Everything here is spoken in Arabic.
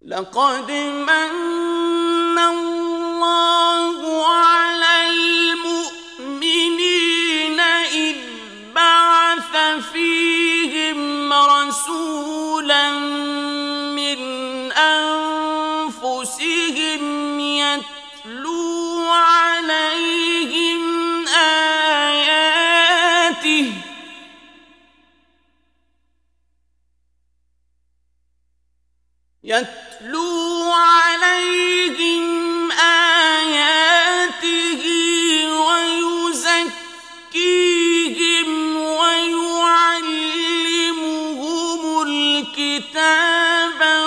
لقد من الله على المؤمنين إذ بعث فيهم رسولا من أنفسهم يتلو عليهم آياته ويزكيهم ويعلمهم الكتاب